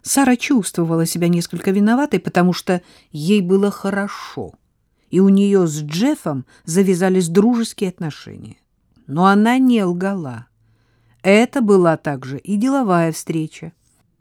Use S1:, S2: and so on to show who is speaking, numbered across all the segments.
S1: Сара чувствовала себя несколько виноватой, потому что ей было хорошо, и у нее с Джеффом завязались дружеские отношения. Но она не лгала. Это была также и деловая встреча.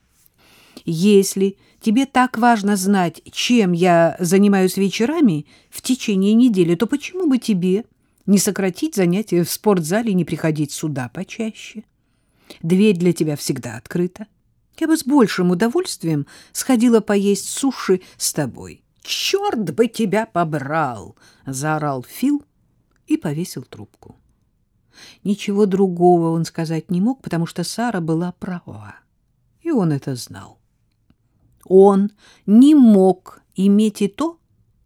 S1: «Если тебе так важно знать, чем я занимаюсь вечерами в течение недели, то почему бы тебе не сократить занятия в спортзале и не приходить сюда почаще? Дверь для тебя всегда открыта. Я бы с большим удовольствием сходила поесть суши с тобой». «Черт бы тебя побрал!» — заорал Фил и повесил трубку. Ничего другого он сказать не мог, потому что Сара была права, и он это знал. Он не мог иметь и то,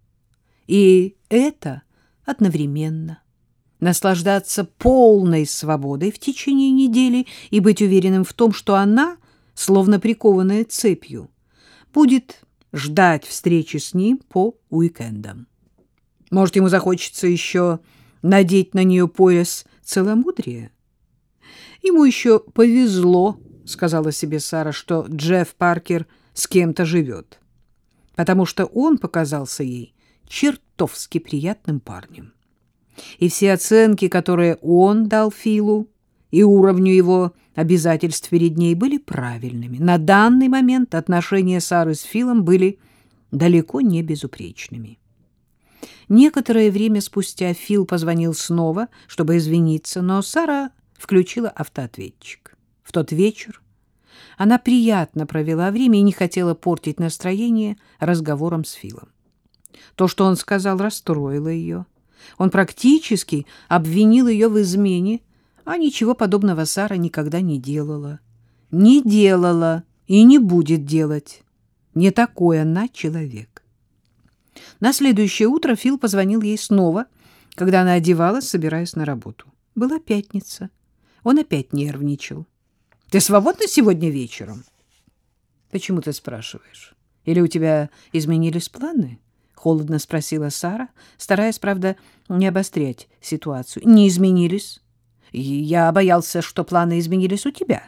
S1: и это одновременно. Наслаждаться полной свободой в течение недели и быть уверенным в том, что она, словно прикованная цепью, будет ждать встречи с ним по уикендам. Может, ему захочется еще надеть на нее пояс целомудрия? Ему еще повезло, сказала себе Сара, что Джефф Паркер с кем-то живет, потому что он показался ей чертовски приятным парнем. И все оценки, которые он дал Филу, и уровню его обязательств перед ней, были правильными. На данный момент отношения Сары с Филом были далеко не безупречными. Некоторое время спустя Фил позвонил снова, чтобы извиниться, но Сара включила автоответчик. В тот вечер она приятно провела время и не хотела портить настроение разговором с Филом. То, что он сказал, расстроило ее. Он практически обвинил ее в измене, а ничего подобного Сара никогда не делала. Не делала и не будет делать. Не такой она человек. На следующее утро Фил позвонил ей снова, когда она одевалась, собираясь на работу. Была пятница. Он опять нервничал. «Ты свободна сегодня вечером?» «Почему ты спрашиваешь? Или у тебя изменились планы?» — холодно спросила Сара, стараясь, правда, не обострять ситуацию. «Не изменились. Я боялся, что планы изменились у тебя».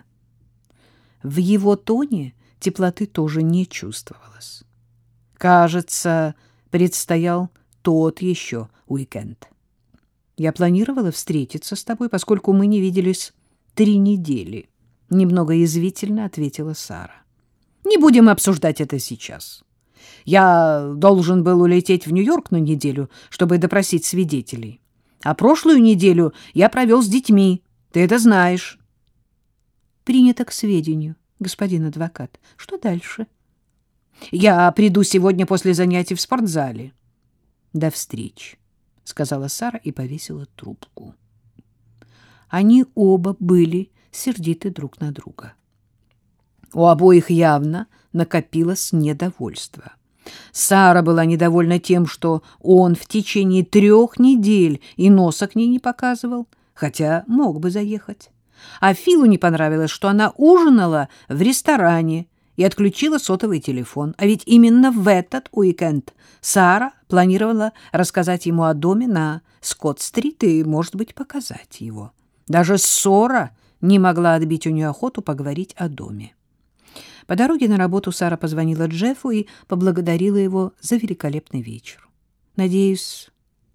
S1: В его тоне теплоты тоже не чувствовалось. Кажется, предстоял тот еще уикенд. «Я планировала встретиться с тобой, поскольку мы не виделись 3 недели», — немного язвительно ответила Сара. «Не будем обсуждать это сейчас. Я должен был улететь в Нью-Йорк на неделю, чтобы допросить свидетелей. А прошлую неделю я провел с детьми. Ты это знаешь». «Принято к сведению, господин адвокат. Что дальше?» «Я приду сегодня после занятий в спортзале». «До встречи», — сказала Сара и повесила трубку. Они оба были сердиты друг на друга. У обоих явно накопилось недовольство. Сара была недовольна тем, что он в течение 3 недель и носа к ней не показывал, хотя мог бы заехать. А Филу не понравилось, что она ужинала в ресторане и отключила сотовый телефон. А ведь именно в этот уикенд Сара планировала рассказать ему о доме на Скотт-стрит и, может быть, показать его. Даже ссора не могла отбить у нее охоту поговорить о доме. По дороге на работу Сара позвонила Джеффу и поблагодарила его за великолепный вечер. «Надеюсь,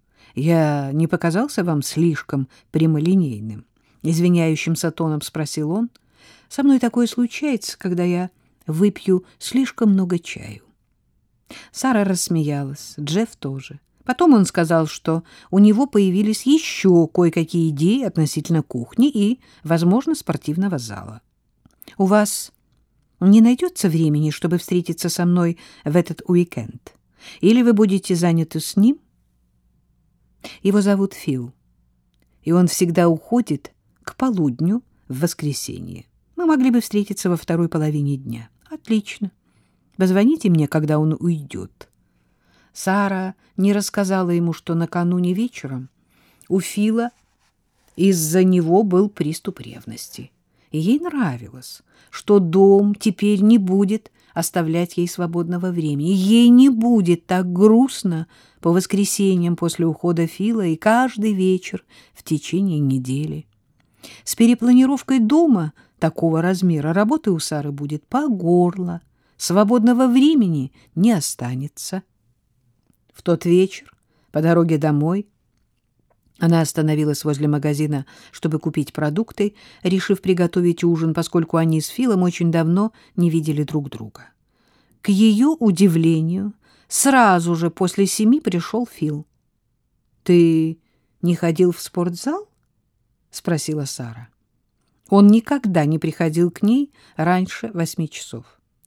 S1: я не показался вам слишком прямолинейным?» — извиняющимся тоном спросил он. «Со мной такое случается, когда я выпью слишком много чаю». Сара рассмеялась, Джефф тоже. Потом он сказал, что у него появились еще кое-какие идеи относительно кухни и, возможно, спортивного зала. «У вас не найдется времени, чтобы встретиться со мной в этот уикенд? Или вы будете заняты с ним?» Его зовут Фил, и он всегда уходит к полудню в воскресенье. Мы могли бы встретиться во второй половине дня. Отлично. Позвоните мне, когда он уйдет. Сара не рассказала ему, что накануне вечером у Фила из-за него был приступ ревности. И ей нравилось, что дом теперь не будет оставлять ей свободного времени. Ей не будет так грустно по воскресеньям после ухода Фила и каждый вечер в течение недели. С перепланировкой дома такого размера работы у Сары будет по горло. свободного времени не останется. В тот вечер, по дороге домой, она остановилась возле магазина, чтобы купить продукты, решив приготовить ужин, поскольку они с Филом очень давно не видели друг друга. К ее удивлению, сразу же после 7 пришел Фил. — Ты не ходил в спортзал? — спросила Сара. Он никогда не приходил к ней раньше 8 часов.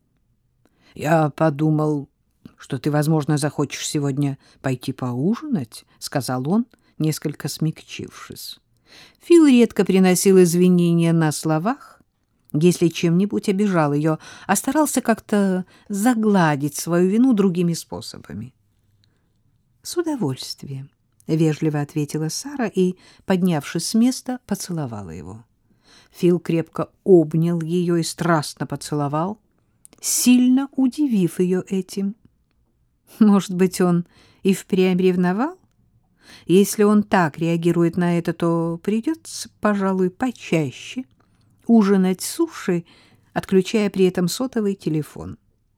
S1: — Я подумал, что ты, возможно, захочешь сегодня пойти поужинать, — сказал он, несколько смягчившись. Фил редко приносил извинения на словах, если чем-нибудь обижал ее, а старался как-то загладить свою вину другими способами. — С удовольствием, — вежливо ответила Сара и, поднявшись с места, поцеловала его. Фил крепко обнял ее и страстно поцеловал, сильно удивив ее этим. Может быть, он и впрямь ревновал? Если он так реагирует на это, то придется, пожалуй, почаще ужинать суши, отключая при этом сотовый телефон.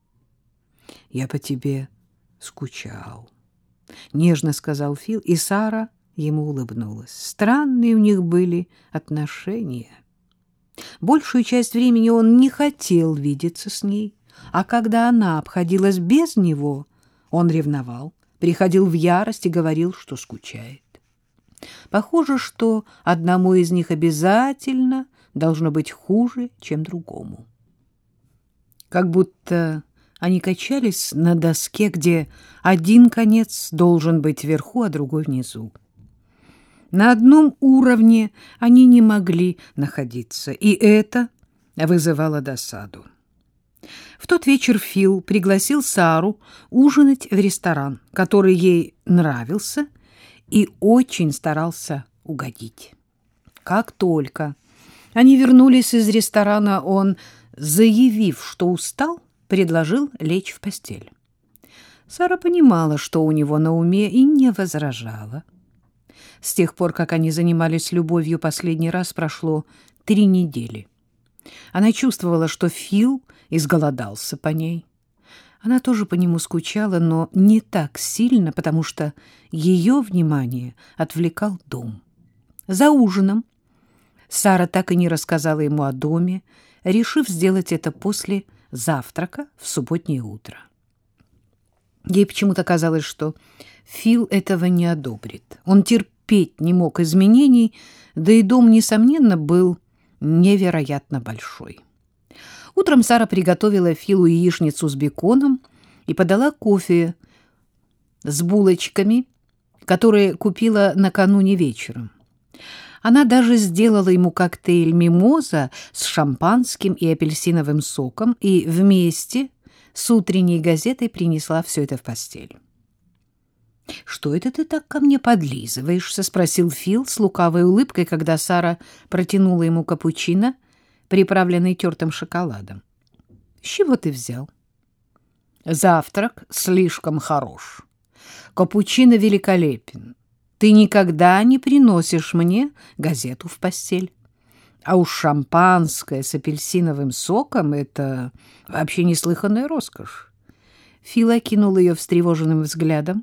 S1: — Я по тебе скучал, — нежно сказал Фил, и Сара ему улыбнулась. Странные у них были отношения. Большую часть времени он не хотел видеться с ней, а когда она обходилась без него, он ревновал, приходил в ярость и говорил, что скучает. Похоже, что одному из них обязательно должно быть хуже, чем другому. Как будто они качались на доске, где один конец должен быть вверху, а другой внизу. На одном уровне они не могли находиться, и это вызывало досаду. В тот вечер Фил пригласил Сару ужинать в ресторан, который ей нравился, и очень старался угодить. Как только они вернулись из ресторана, он, заявив, что устал, предложил лечь в постель. Сара понимала, что у него на уме, и не возражала. С тех пор, как они занимались любовью последний раз, прошло 3 недели. Она чувствовала, что Фил изголодался по ней. Она тоже по нему скучала, но не так сильно, потому что ее внимание отвлекал дом. За ужином Сара так и не рассказала ему о доме, решив сделать это после завтрака в субботнее утро. Ей почему-то казалось, что Фил этого не одобрит. Он терпеть не мог изменений, да и дом, несомненно, был невероятно большой. Утром Сара приготовила Филу яичницу с беконом и подала кофе с булочками, которые купила накануне вечером. Она даже сделала ему коктейль «Мимоза» с шампанским и апельсиновым соком и вместе с утренней газетой принесла все это в постель. — Что это ты так ко мне подлизываешься? — спросил Фил с лукавой улыбкой, когда Сара протянула ему капучино, приправленный тертым шоколадом. — С чего ты взял? — Завтрак слишком хорош. Капучино великолепен. Ты никогда не приносишь мне газету в постель. А уж шампанское с апельсиновым соком — это вообще неслыханная роскошь. Фил окинул ее встревоженным взглядом.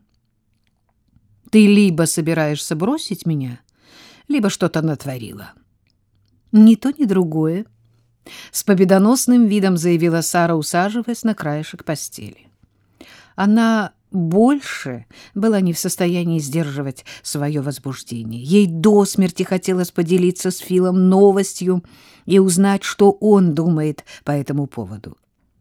S1: — Ты либо собираешься бросить меня, либо что-то натворила. — Ни то, ни другое, — с победоносным видом заявила Сара, усаживаясь на краешек постели. Она больше была не в состоянии сдерживать свое возбуждение. Ей до смерти хотелось поделиться с Филом новостью и узнать, что он думает по этому поводу.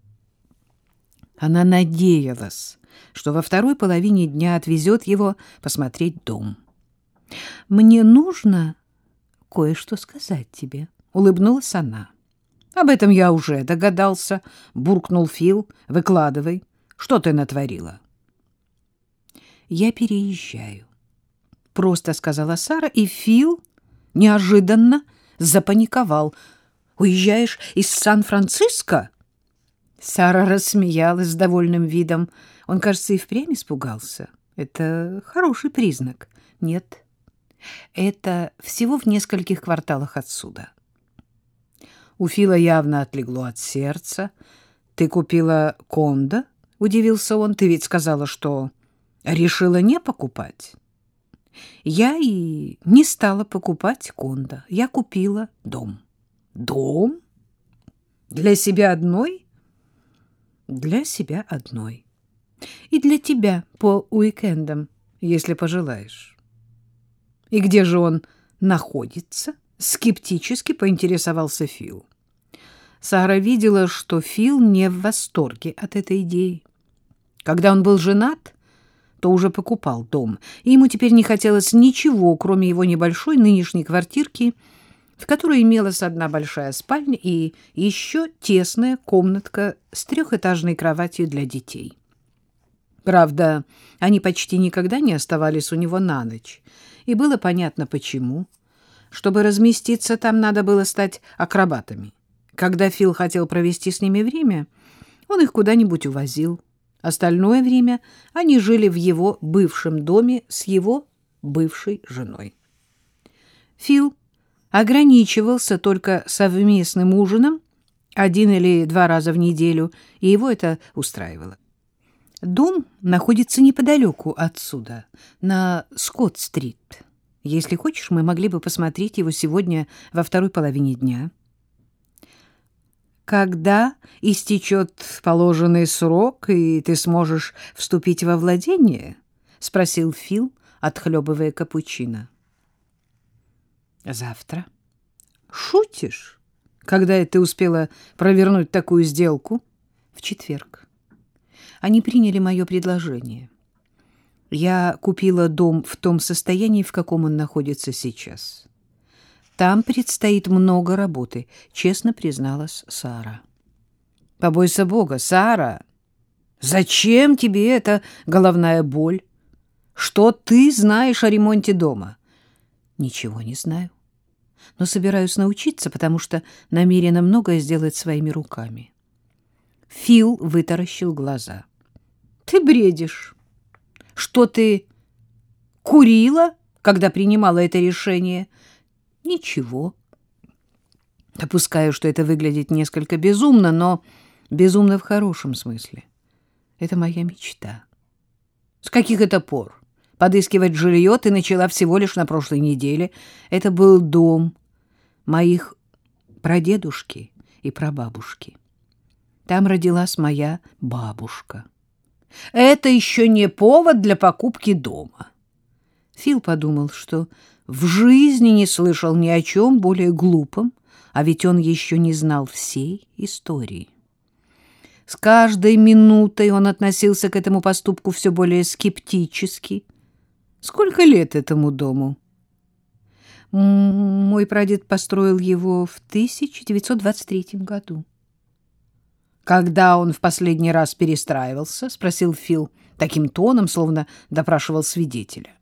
S1: Она надеялась, что во второй половине дня отвезет его посмотреть дом. — Мне нужно кое-что сказать тебе, — улыбнулась она. — Об этом я уже догадался, — буркнул Фил. — Выкладывай. Что ты натворила? — Я переезжаю, — просто сказала Сара, и Фил неожиданно запаниковал. — Уезжаешь из Сан-Франциско? Сара рассмеялась с довольным видом. Он, кажется, и впрямь испугался. Это хороший признак. Нет, это всего в нескольких кварталах отсюда. У Фила явно отлегло от сердца. — Ты купила кондо? — удивился он. — Ты ведь сказала, что решила не покупать. Я и не стала покупать кондо. Я купила дом. Дом? Для себя одной? Для себя одной. И для тебя по уикендам, если пожелаешь. И где же он находится? Скептически поинтересовался Фил. Сара видела, что Фил не в восторге от этой идеи. Когда он был женат, то уже покупал дом, и ему теперь не хотелось ничего, кроме его небольшой нынешней квартирки, в которой имелась одна большая спальня и еще тесная комнатка с трехэтажной кроватью для детей. Правда, они почти никогда не оставались у него на ночь, и было понятно, почему. Чтобы разместиться там, надо было стать акробатами. Когда Фил хотел провести с ними время, он их куда-нибудь увозил. Остальное время они жили в его бывшем доме с его бывшей женой. Фил ограничивался только совместным ужином 1 или 2 раза в неделю, и его это устраивало. Дом находится неподалеку отсюда, на Скотт-стрит. Если хочешь, мы могли бы посмотреть его сегодня во второй половине дня. Когда истечет положенный срок, и ты сможешь вступить во владение? — спросил Фил, отхлебывая капучино. — Завтра. — Шутишь? Когда это ты успела провернуть такую сделку? — В четверг. Они приняли мое предложение. Я купила дом в том состоянии, в каком он находится сейчас. Там предстоит много работы, честно призналась Сара. Побойся Бога, Сара. Зачем тебе эта головная боль? Что ты знаешь о ремонте дома? Ничего не знаю. Но собираюсь научиться, потому что намерена многое сделать своими руками. Фил вытаращил глаза. Ты бредишь. Что ты курила, когда принимала это решение? Ничего. Допускаю, что это выглядит несколько безумно, но безумно в хорошем смысле. Это моя мечта. С каких это пор? Подыскивать жилье ты начала всего лишь на прошлой неделе. Это был дом моих прадедушки и прабабушки. Там родилась моя бабушка. Это еще не повод для покупки дома. Фил подумал, что в жизни не слышал ни о чем более глупом, а ведь он еще не знал всей истории. С каждой минутой он относился к этому поступку все более скептически. Сколько лет этому дому? Мой прадед построил его в 1923 году. Когда он в последний раз перестраивался? — спросил Фил таким тоном, словно допрашивал свидетеля.